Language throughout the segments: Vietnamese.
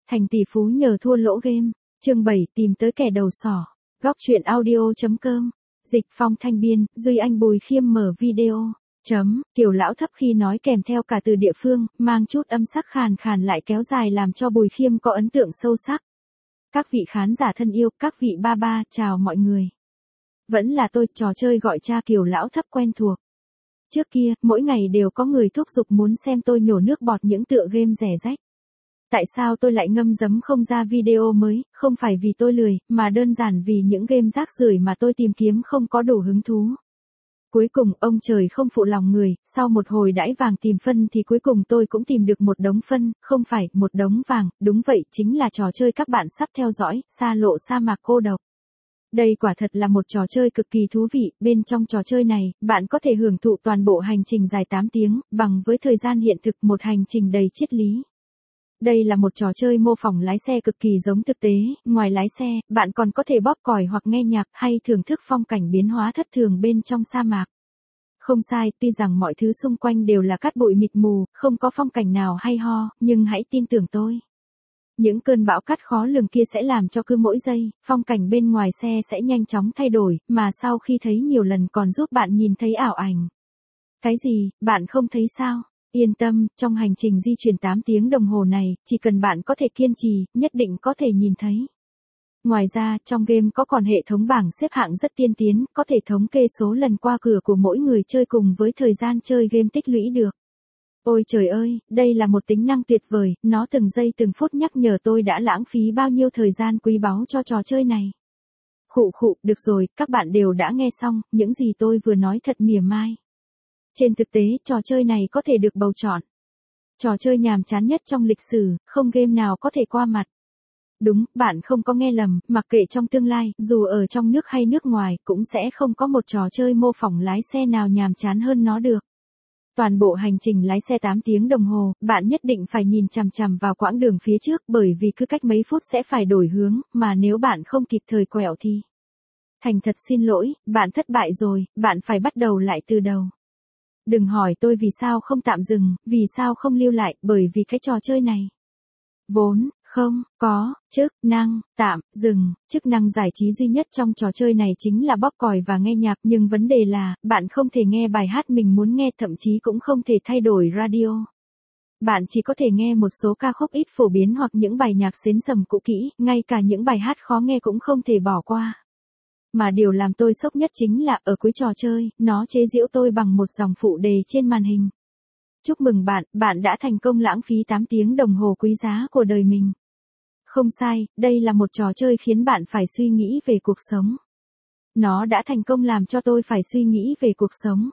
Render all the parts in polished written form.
Thành tỷ phú nhờ thua lỗ game. Chương 7 tìm tới kẻ đầu sỏ. Góc truyện audio.com. Dịch Phong thanh biên, Duy Anh Bùi Khiêm mở video. Kiểu lão thấp khi nói kèm theo cả từ địa phương, mang chút âm sắc khàn khàn lại kéo dài làm cho Bùi Khiêm có ấn tượng sâu sắc. Các vị khán giả thân yêu, các vị ba ba, chào mọi người. Vẫn là tôi, trò chơi gọi cha kiểu lão thấp quen thuộc. Trước kia, mỗi ngày đều có người thúc giục muốn xem tôi nhổ nước bọt những tựa game rẻ rách. Tại sao tôi lại ngâm dấm không ra video mới, không phải vì tôi lười, mà đơn giản vì những game rác rưởi mà tôi tìm kiếm không có đủ hứng thú. Cuối cùng, ông trời không phụ lòng người, sau một hồi đãi vàng tìm phân thì cuối cùng tôi cũng tìm được một đống phân, không phải, một đống vàng, đúng vậy, chính là trò chơi các bạn sắp theo dõi, xa lộ sa mạc cô độc. Đây quả thật là một trò chơi cực kỳ thú vị, bên trong trò chơi này, bạn có thể hưởng thụ toàn bộ hành trình dài 8 tiếng, bằng với thời gian hiện thực một hành trình đầy triết lý. Đây là một trò chơi mô phỏng lái xe cực kỳ giống thực tế, ngoài lái xe, bạn còn có thể bóp còi hoặc nghe nhạc hay thưởng thức phong cảnh biến hóa thất thường bên trong sa mạc. Không sai, tuy rằng mọi thứ xung quanh đều là cát bụi mịt mù, không có phong cảnh nào hay ho, nhưng hãy tin tưởng tôi. Những cơn bão cát khó lường kia sẽ làm cho cứ mỗi giây, phong cảnh bên ngoài xe sẽ nhanh chóng thay đổi, mà sau khi thấy nhiều lần còn giúp bạn nhìn thấy ảo ảnh. Cái gì, bạn không thấy sao? Yên tâm, trong hành trình di chuyển 8 tiếng đồng hồ này, chỉ cần bạn có thể kiên trì, nhất định có thể nhìn thấy. Ngoài ra, trong game có còn hệ thống bảng xếp hạng rất tiên tiến, có thể thống kê số lần qua cửa của mỗi người chơi cùng với thời gian chơi game tích lũy được. Ôi trời ơi, đây là một tính năng tuyệt vời, nó từng giây từng phút nhắc nhở tôi đã lãng phí bao nhiêu thời gian quý báu cho trò chơi này. Khụ, được rồi, các bạn đều đã nghe xong, những gì tôi vừa nói thật mỉa mai. Trên thực tế, trò chơi này có thể được bầu chọn trò chơi nhàm chán nhất trong lịch sử, không game nào có thể qua mặt. Đúng, bạn không có nghe lầm, mặc kệ trong tương lai, dù ở trong nước hay nước ngoài, cũng sẽ không có một trò chơi mô phỏng lái xe nào nhàm chán hơn nó được. Toàn bộ hành trình lái xe 8 tiếng đồng hồ, bạn nhất định phải nhìn chằm chằm vào quãng đường phía trước bởi vì cứ cách mấy phút sẽ phải đổi hướng, mà nếu bạn không kịp thời quẹo thì... Thành thật xin lỗi, bạn thất bại rồi, bạn phải bắt đầu lại từ đầu. Đừng hỏi tôi vì sao không tạm dừng, vì sao không lưu lại, bởi vì cái trò chơi này vốn không có chức năng tạm dừng. Chức năng giải trí duy nhất trong trò chơi này chính là bóp còi và nghe nhạc, nhưng vấn đề là, bạn không thể nghe bài hát mình muốn nghe, thậm chí cũng không thể thay đổi radio. Bạn chỉ có thể nghe một số ca khúc ít phổ biến hoặc những bài nhạc xến sầm cũ kỹ, ngay cả những bài hát khó nghe cũng không thể bỏ qua. Mà điều làm tôi sốc nhất chính là, ở cuối trò chơi, nó chế giễu tôi bằng một dòng phụ đề trên màn hình. Chúc mừng bạn, bạn đã thành công lãng phí 8 tiếng đồng hồ quý giá của đời mình. Không sai, đây là một trò chơi khiến bạn phải suy nghĩ về cuộc sống. Nó đã thành công làm cho tôi phải suy nghĩ về cuộc sống.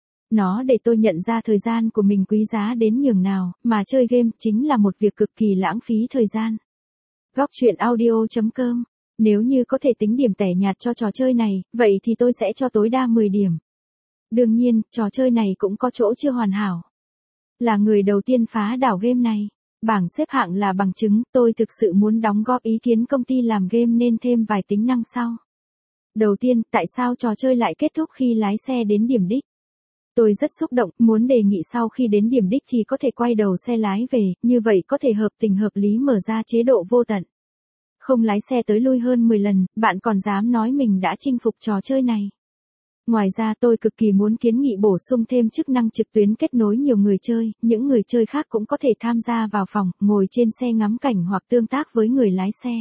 Nó để tôi nhận ra thời gian của mình quý giá đến nhường nào, mà chơi game chính là một việc cực kỳ lãng phí thời gian. Góc truyện audio.com. Nếu như có thể tính điểm tẻ nhạt cho trò chơi này, vậy thì tôi sẽ cho tối đa 10 điểm. Đương nhiên, trò chơi này cũng có chỗ chưa hoàn hảo. Là người đầu tiên phá đảo game này. Bảng xếp hạng là bằng chứng, tôi thực sự muốn đóng góp ý kiến công ty làm game nên thêm vài tính năng sau. Đầu tiên, tại sao trò chơi lại kết thúc khi lái xe đến điểm đích? Tôi rất xúc động, muốn đề nghị sau khi đến điểm đích thì có thể quay đầu xe lái về, như vậy có thể hợp tình hợp lý mở ra chế độ vô tận. Không lái xe tới lui hơn 10 lần, bạn còn dám nói mình đã chinh phục trò chơi này. Ngoài ra tôi cực kỳ muốn kiến nghị bổ sung thêm chức năng trực tuyến kết nối nhiều người chơi, những người chơi khác cũng có thể tham gia vào phòng, ngồi trên xe ngắm cảnh hoặc tương tác với người lái xe.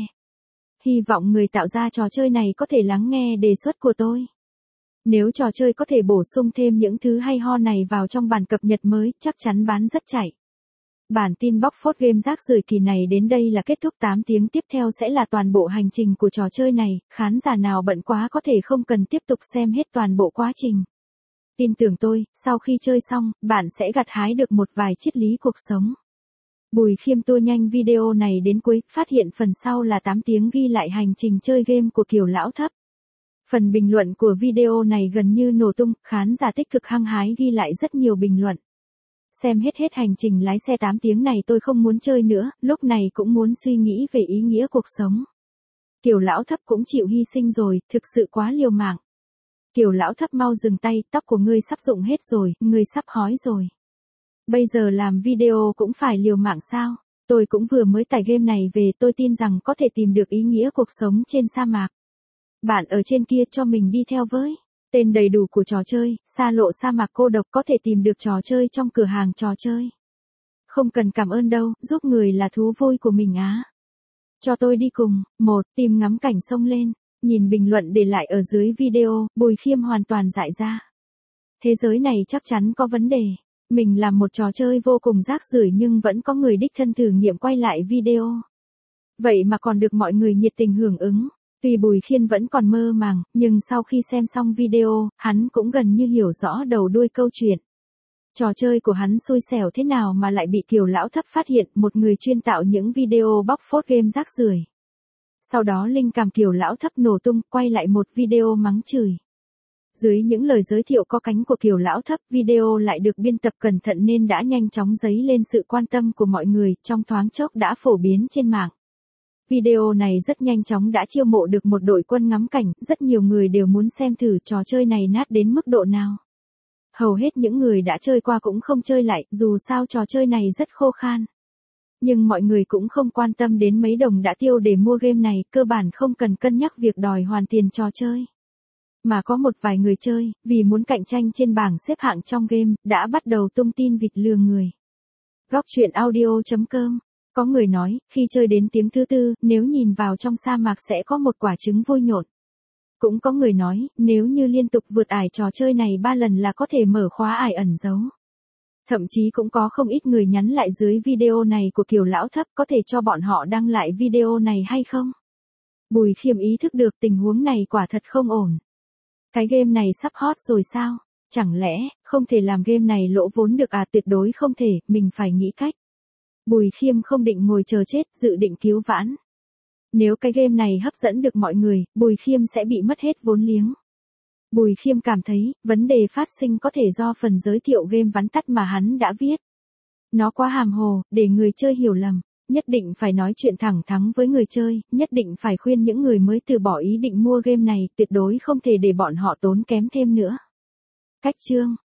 Hy vọng người tạo ra trò chơi này có thể lắng nghe đề xuất của tôi. Nếu trò chơi có thể bổ sung thêm những thứ hay ho này vào trong bản cập nhật mới, chắc chắn bán rất chạy. Bản tin bóc phốt game rác rưởi kỳ này đến đây là kết thúc. 8 tiếng tiếp theo sẽ là toàn bộ hành trình của trò chơi này, khán giả nào bận quá có thể không cần tiếp tục xem hết toàn bộ quá trình. Tin tưởng tôi, sau khi chơi xong, bạn sẽ gặt hái được một vài triết lý cuộc sống. Bùi Khiêm tua nhanh video này đến cuối, phát hiện phần sau là 8 tiếng ghi lại hành trình chơi game của kiểu lão thấp. Phần bình luận của video này gần như nổ tung, khán giả tích cực hăng hái ghi lại rất nhiều bình luận. Xem hết hành trình lái xe 8 tiếng này tôi không muốn chơi nữa, lúc này cũng muốn suy nghĩ về ý nghĩa cuộc sống. Kiểu lão thấp cũng chịu hy sinh rồi, thực sự quá liều mạng. Kiểu lão thấp mau dừng tay, tóc của ngươi sắp rụng hết rồi, ngươi sắp hói rồi. Bây giờ làm video cũng phải liều mạng sao? Tôi cũng vừa mới tải game này về, tôi tin rằng có thể tìm được ý nghĩa cuộc sống trên sa mạc. Bạn ở trên kia cho mình đi theo với. Tên đầy đủ của trò chơi, Xa lộ sa mạc cô độc, có thể tìm được trò chơi trong cửa hàng trò chơi. Không cần cảm ơn đâu, giúp người là thú vui của mình á. Cho tôi đi cùng. 1. Tìm ngắm cảnh sông lên. Nhìn bình luận để lại ở dưới video, Bùi Khiêm hoàn toàn dại ra. Thế giới này chắc chắn có vấn đề. Mình làm một trò chơi vô cùng rác rưởi nhưng vẫn có người đích thân thử nghiệm quay lại video. Vậy mà còn được mọi người nhiệt tình hưởng ứng. Tuy Bùi Khiêm vẫn còn mơ màng, nhưng sau khi xem xong video, hắn cũng gần như hiểu rõ đầu đuôi câu chuyện. Trò chơi của hắn xui xẻo thế nào mà lại bị Kiều Lão Thấp phát hiện, một người chuyên tạo những video bóc phốt game rác rưởi. Sau đó linh cảm Kiều Lão Thấp nổ tung, quay lại một video mắng chửi. Dưới những lời giới thiệu có cánh của Kiều Lão Thấp, video lại được biên tập cẩn thận nên đã nhanh chóng dấy lên sự quan tâm của mọi người, trong thoáng chốc đã phổ biến trên mạng. Video này rất nhanh chóng đã chiêu mộ được một đội quân ngắm cảnh, rất nhiều người đều muốn xem thử trò chơi này nát đến mức độ nào. Hầu hết những người đã chơi qua cũng không chơi lại, dù sao trò chơi này rất khô khan. Nhưng mọi người cũng không quan tâm đến mấy đồng đã tiêu để mua game này, cơ bản không cần cân nhắc việc đòi hoàn tiền trò chơi. Mà có một vài người chơi, vì muốn cạnh tranh trên bảng xếp hạng trong game, đã bắt đầu tung tin vịt lừa người. Góc truyện audio.com. Có người nói, khi chơi đến tiếng thứ tư, nếu nhìn vào trong sa mạc sẽ có một quả trứng vôi nhộn. Cũng có người nói, nếu như liên tục vượt ải trò chơi này 3 lần là có thể mở khóa ải ẩn giấu. Thậm chí cũng có không ít người nhắn lại dưới video này của Kiều Lão Thấp, có thể cho bọn họ đăng lại video này hay không? Bùi Khiêm ý thức được tình huống này quả thật không ổn. Cái game này sắp hot rồi sao? Chẳng lẽ, không thể làm game này lỗ vốn được à? Tuyệt đối không thể, mình phải nghĩ cách. Bùi Khiêm không định ngồi chờ chết, dự định cứu vãn. Nếu cái game này hấp dẫn được mọi người, Bùi Khiêm sẽ bị mất hết vốn liếng. Bùi Khiêm cảm thấy, vấn đề phát sinh có thể do phần giới thiệu game vắn tắt mà hắn đã viết. Nó quá hàm hồ, để người chơi hiểu lầm. Nhất định phải nói chuyện thẳng thắn với người chơi, nhất định phải khuyên những người mới từ bỏ ý định mua game này, tuyệt đối không thể để bọn họ tốn kém thêm nữa. Cách chương